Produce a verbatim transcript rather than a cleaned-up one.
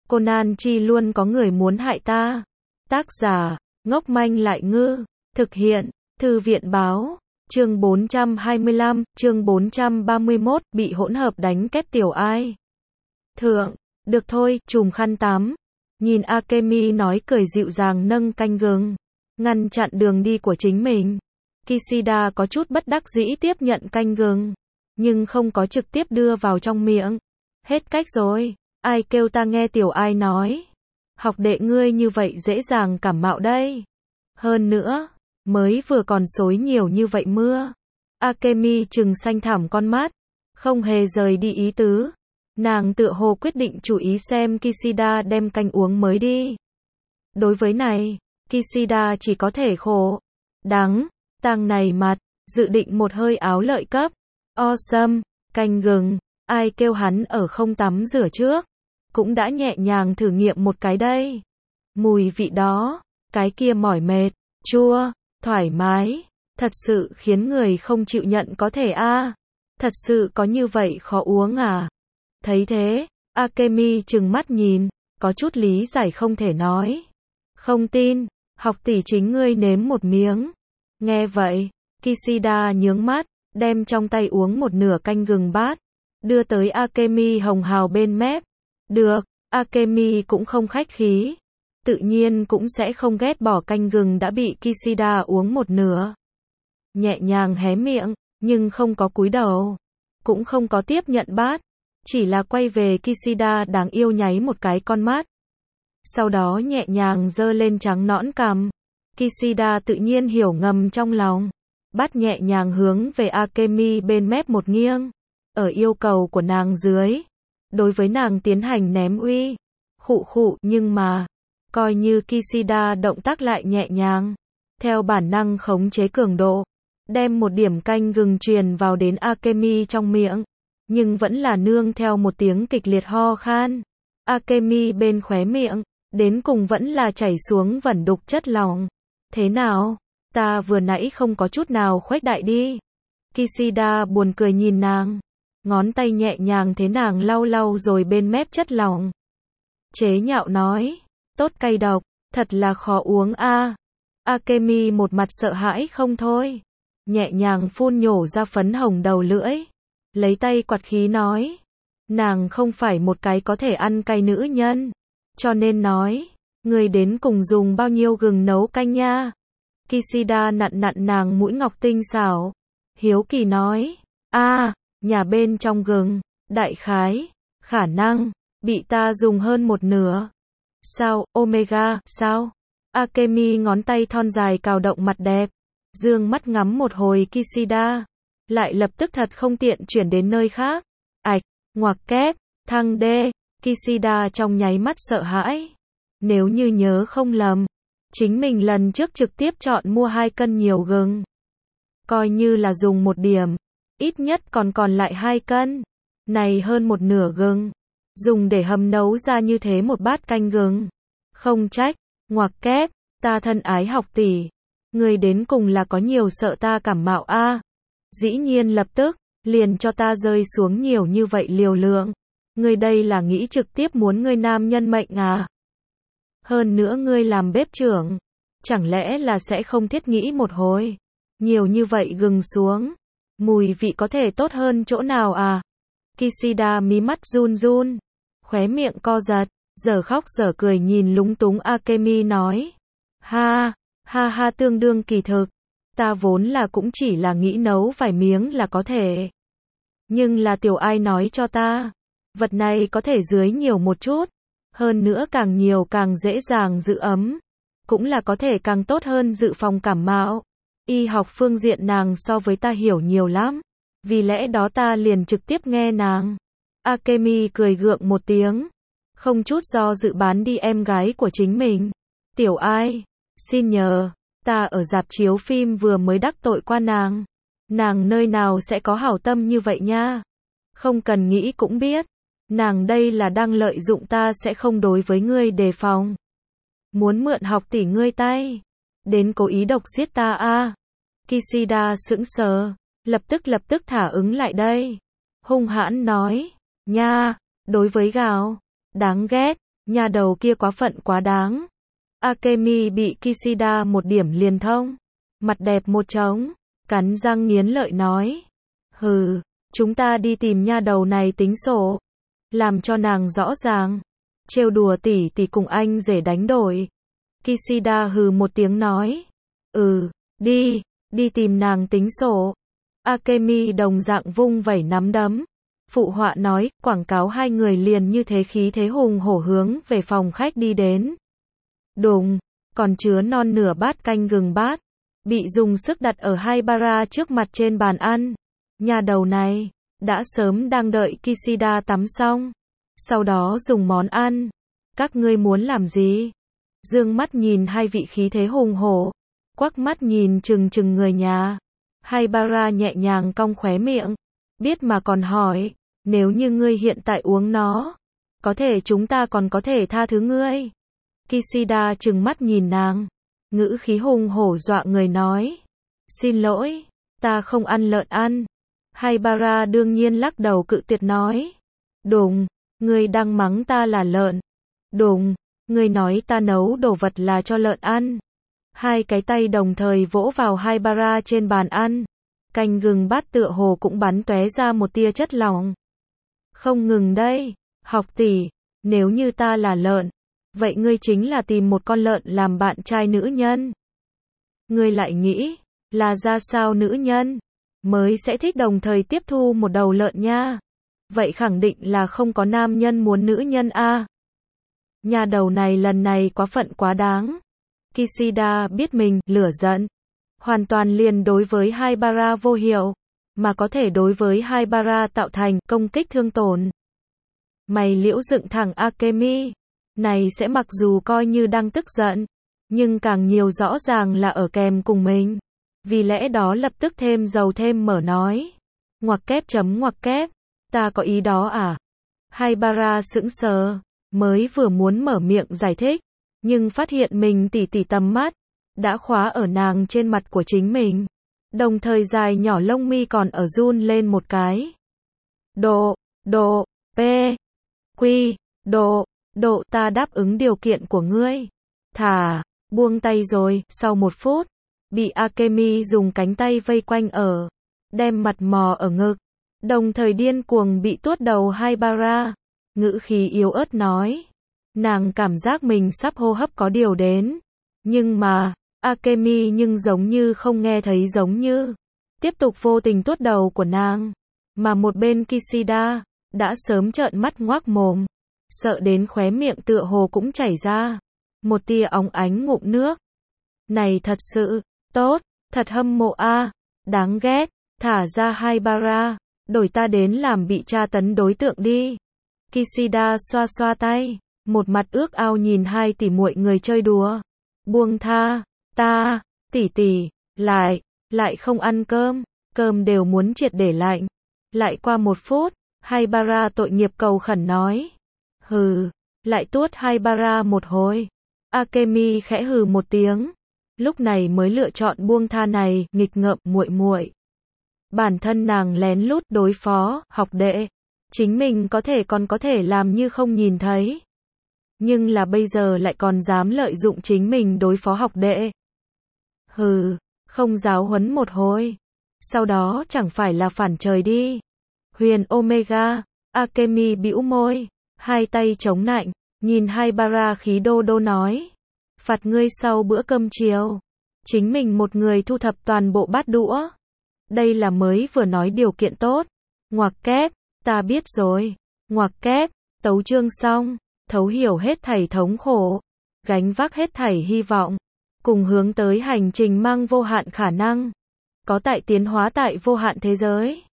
Conan chi luôn có người muốn hại ta. Tác giả, ngốc manh lại ngư. Thực hiện, Thư viện báo. Chương bốn trăm hai mươi lăm, chương bốn trăm ba mươi mốt, bị hỗn hợp đánh kết tiểu ai. Thượng, được thôi, chùm khăn tắm. Nhìn Akemi nói cười dịu dàng nâng canh gừng, ngăn chặn đường đi của chính mình. Kishida có chút bất đắc dĩ tiếp nhận canh gừng, nhưng không có trực tiếp đưa vào trong miệng. Hết cách rồi, ai kêu ta nghe tiểu ai nói. Học đệ ngươi như vậy dễ dàng cảm mạo đây. Hơn nữa, mới vừa còn xối nhiều như vậy mưa. Akemi trừng xanh thẳm con mắt, không hề rời đi ý tứ. Nàng tựa hồ quyết định chú ý xem Kishida đem canh uống mới đi. Đối với này, Kishida chỉ có thể khổ. Đắng, tang này mặt, dự định một hơi áo lợi cấp. Awesome, canh gừng, ai kêu hắn ở không tắm rửa trước. Cũng đã nhẹ nhàng thử nghiệm một cái đây. Mùi vị đó, cái kia mỏi mệt, chua, thoải mái, thật sự khiến người không chịu nhận có thể a. À, thật sự có như vậy khó uống à? Thấy thế, Akemi trừng mắt nhìn, có chút lý giải không thể nói. Không tin, học tỷ chính ngươi nếm một miếng. Nghe vậy, Kishida nhướng mắt, đem trong tay uống một nửa canh gừng bát, đưa tới Akemi hồng hào bên mép. Được, Akemi cũng không khách khí. Tự nhiên cũng sẽ không ghét bỏ canh gừng đã bị Kishida uống một nửa. Nhẹ nhàng hé miệng, nhưng không có cúi đầu, cũng không có tiếp nhận bát, chỉ là quay về Kishida đáng yêu nháy một cái con mắt. Sau đó nhẹ nhàng giơ lên trắng nõn cằm. Kishida tự nhiên hiểu ngầm trong lòng, bắt nhẹ nhàng hướng về Akemi bên mép một nghiêng. Ở yêu cầu của nàng dưới, đối với nàng tiến hành ném uy. Khụ khụ, nhưng mà, coi như Kishida động tác lại nhẹ nhàng, theo bản năng khống chế cường độ, đem một điểm canh gừng truyền vào đến Akemi trong miệng, nhưng vẫn là nương theo một tiếng kịch liệt ho khan. Akemi bên khóe miệng, đến cùng vẫn là chảy xuống vẩn đục chất lỏng. Thế nào? Ta vừa nãy không có chút nào khuếch đại đi. Kishida buồn cười nhìn nàng, ngón tay nhẹ nhàng thế nàng lau lau rồi bên mép chất lỏng. Chế nhạo nói, tốt cay độc, thật là khó uống a. À. Akemi một mặt sợ hãi không thôi, nhẹ nhàng phun nhổ ra phấn hồng đầu lưỡi, lấy tay quạt khí nói, nàng không phải một cái có thể ăn cay nữ nhân, cho nên nói, người đến cùng dùng bao nhiêu gừng nấu canh nha. Kishida nặn nặn nàng mũi ngọc tinh xảo, hiếu kỳ nói, a, à, nhà bên trong gừng, đại khái, khả năng, bị ta dùng hơn một nửa. Sao, Omega, sao? Akemi ngón tay thon dài cào động mặt đẹp, dương mắt ngắm một hồi Kishida, lại lập tức thật không tiện chuyển đến nơi khác. Ạch, ngoặc kép, thăng đê, Kishida trong nháy mắt sợ hãi. Nếu như nhớ không lầm, chính mình lần trước trực tiếp chọn mua hai cân nhiều gừng. Coi như là dùng một điểm, ít nhất còn còn lại hai cân. Này hơn một nửa gừng, dùng để hầm nấu ra như thế một bát canh gừng. Không trách, ngoặc kép, ta thân ái học tỷ, người đến cùng là có nhiều sợ ta cảm mạo a. À. Dĩ nhiên lập tức, liền cho ta rơi xuống nhiều như vậy liều lượng. Ngươi đây là nghĩ trực tiếp muốn ngươi nam nhân mệnh à? Hơn nữa ngươi làm bếp trưởng, chẳng lẽ là sẽ không thiết nghĩ một hồi. Nhiều như vậy gừng xuống, mùi vị có thể tốt hơn chỗ nào à? Kishida mí mắt run run, khóe miệng co giật, giờ khóc giờ cười nhìn lúng túng Akemi nói. Ha, ha ha tương đương kỳ thực, ta vốn là cũng chỉ là nghĩ nấu vài miếng là có thể. Nhưng là tiểu ai nói cho ta, vật này có thể dưới nhiều một chút, hơn nữa càng nhiều càng dễ dàng giữ ấm, cũng là có thể càng tốt hơn dự phòng cảm mạo. Y học phương diện nàng so với ta hiểu nhiều lắm, vì lẽ đó ta liền trực tiếp nghe nàng. Akemi cười gượng một tiếng, không chút do dự bán đi em gái của chính mình. Tiểu ai, xin nhờ, ta ở rạp chiếu phim vừa mới đắc tội qua nàng. Nàng nơi nào sẽ có hảo tâm như vậy nha. Không cần nghĩ cũng biết, nàng đây là đang lợi dụng ta sẽ không đối với ngươi đề phòng. Muốn mượn học tỷ ngươi tay, đến cố ý độc giết ta a. À. Kishida sững sờ, lập tức lập tức thả ứng lại đây. Hung hãn nói, nha, đối với gào, đáng ghét, Nhà đầu kia quá phận quá đáng. Akemi bị Kishida một điểm liền thông. Mặt đẹp một trống, cắn răng nghiến lợi nói. Hừ, chúng ta đi tìm nha đầu này tính sổ. Làm cho nàng rõ ràng. Trêu đùa tỷ tỷ cùng anh rể đánh đổi. Kishida hừ một tiếng nói. Ừ, đi, đi tìm nàng tính sổ. Akemi đồng dạng vung vẩy nắm đấm. Phụ họa nói, quảng cáo hai người liền như thế khí thế hùng hổ hướng về phòng khách đi đến. Đùng, còn chứa non nửa bát canh gừng bát. Bị dùng sức đặt ở hai bara trước mặt trên bàn ăn. Nhà đầu này, đã sớm đang đợi Kishida tắm xong. Sau đó dùng món ăn. Các ngươi muốn làm gì? Dương mắt nhìn hai vị khí thế hùng hổ. Quắc mắt nhìn chừng chừng người nhà. Hai bara nhẹ nhàng cong khóe miệng. Biết mà còn hỏi, nếu như ngươi hiện tại uống nó, có thể chúng ta còn có thể tha thứ ngươi. Kishida trừng mắt nhìn nàng. Ngữ khí hùng hổ dọa người nói. Xin lỗi, ta không ăn lợn ăn. Hai bara đương nhiên lắc đầu cự tuyệt nói. Đùng, ngươi đang mắng ta là lợn. Đùng, ngươi nói ta nấu đồ vật là cho lợn ăn. Hai cái tay đồng thời vỗ vào hai bara trên bàn ăn. Canh gừng bát tựa hồ cũng bắn tóe ra một tia chất lỏng. Không ngừng đây, học tỷ, nếu như ta là lợn, vậy ngươi chính là tìm một con lợn làm bạn trai nữ nhân. Ngươi lại nghĩ, là ra sao nữ nhân mới sẽ thích đồng thời tiếp thu một đầu lợn nha. Vậy khẳng định là không có nam nhân muốn nữ nhân a. Nhà đầu này lần này quá phận quá đáng. Kishida biết mình lửa giận, hoàn toàn liền đối với hai bara vô hiệu, mà có thể đối với hai bara tạo thành công kích thương tổn. Mày liễu dựng thẳng Akemi, này sẽ mặc dù coi như đang tức giận, nhưng càng nhiều rõ ràng là ở kèm cùng mình. Vì lẽ đó lập tức thêm dầu thêm mỡ nói. Ngoặc kép chấm ngoặc kép, ta có ý đó à? Hai bara sững sờ, mới vừa muốn mở miệng giải thích, nhưng phát hiện mình tỉ tỉ tầm mắt đã khóa ở nàng trên mặt của chính mình. Đồng thời dài nhỏ lông mi còn ở run lên một cái. Độ, độ, p, quy, độ, độ ta đáp ứng điều kiện của ngươi. Thả, buông tay rồi, sau một phút, bị Akemi dùng cánh tay vây quanh ở, đem mặt mò ở ngực, đồng thời điên cuồng bị tuốt đầu hai bara, ngữ khí yếu ớt nói. Nàng cảm giác mình sắp hô hấp có điều đến, nhưng mà, Akemi nhưng giống như không nghe thấy giống như, tiếp tục vô tình tuốt đầu của nàng, mà một bên Kishida, đã sớm trợn mắt ngoác mồm, sợ đến khóe miệng tựa hồ cũng chảy ra, một tia óng ánh ngụm nước. Này thật sự, tốt, thật hâm mộ a, đáng ghét, thả ra hai bara, đổi ta đến làm bị tra tấn đối tượng đi. Kishida xoa xoa tay, một mặt ước ao nhìn hai tỷ muội người chơi đùa. Buông tha, ta, tỷ tỷ, lại, lại không ăn cơm, cơm đều muốn triệt để lạnh. Lại qua một phút, hai bara tội nghiệp cầu khẩn nói. Hừ, lại tuốt hai bara một hồi. Akemi khẽ hừ một tiếng, lúc này mới lựa chọn buông tha này, nghịch ngợm muội muội. Bản thân nàng lén lút đối phó, học đệ, chính mình có thể còn có thể làm như không nhìn thấy. Nhưng là bây giờ lại còn dám lợi dụng chính mình đối phó học đệ. Hừ, không giáo huấn một hồi, sau đó chẳng phải là phản trời đi. Huyền Omega, Akemi bĩu môi, hai tay chống nạnh, nhìn hai bara khí đô đô nói. Phạt ngươi sau bữa cơm chiều, chính mình một người thu thập toàn bộ bát đũa. Đây là mới vừa nói điều kiện tốt. Ngoặc kép, ta biết rồi. Ngoặc kép, tấu chương xong, thấu hiểu hết thảy thống khổ, gánh vác hết thảy hy vọng, cùng hướng tới hành trình mang vô hạn khả năng, có tại tiến hóa tại vô hạn thế giới.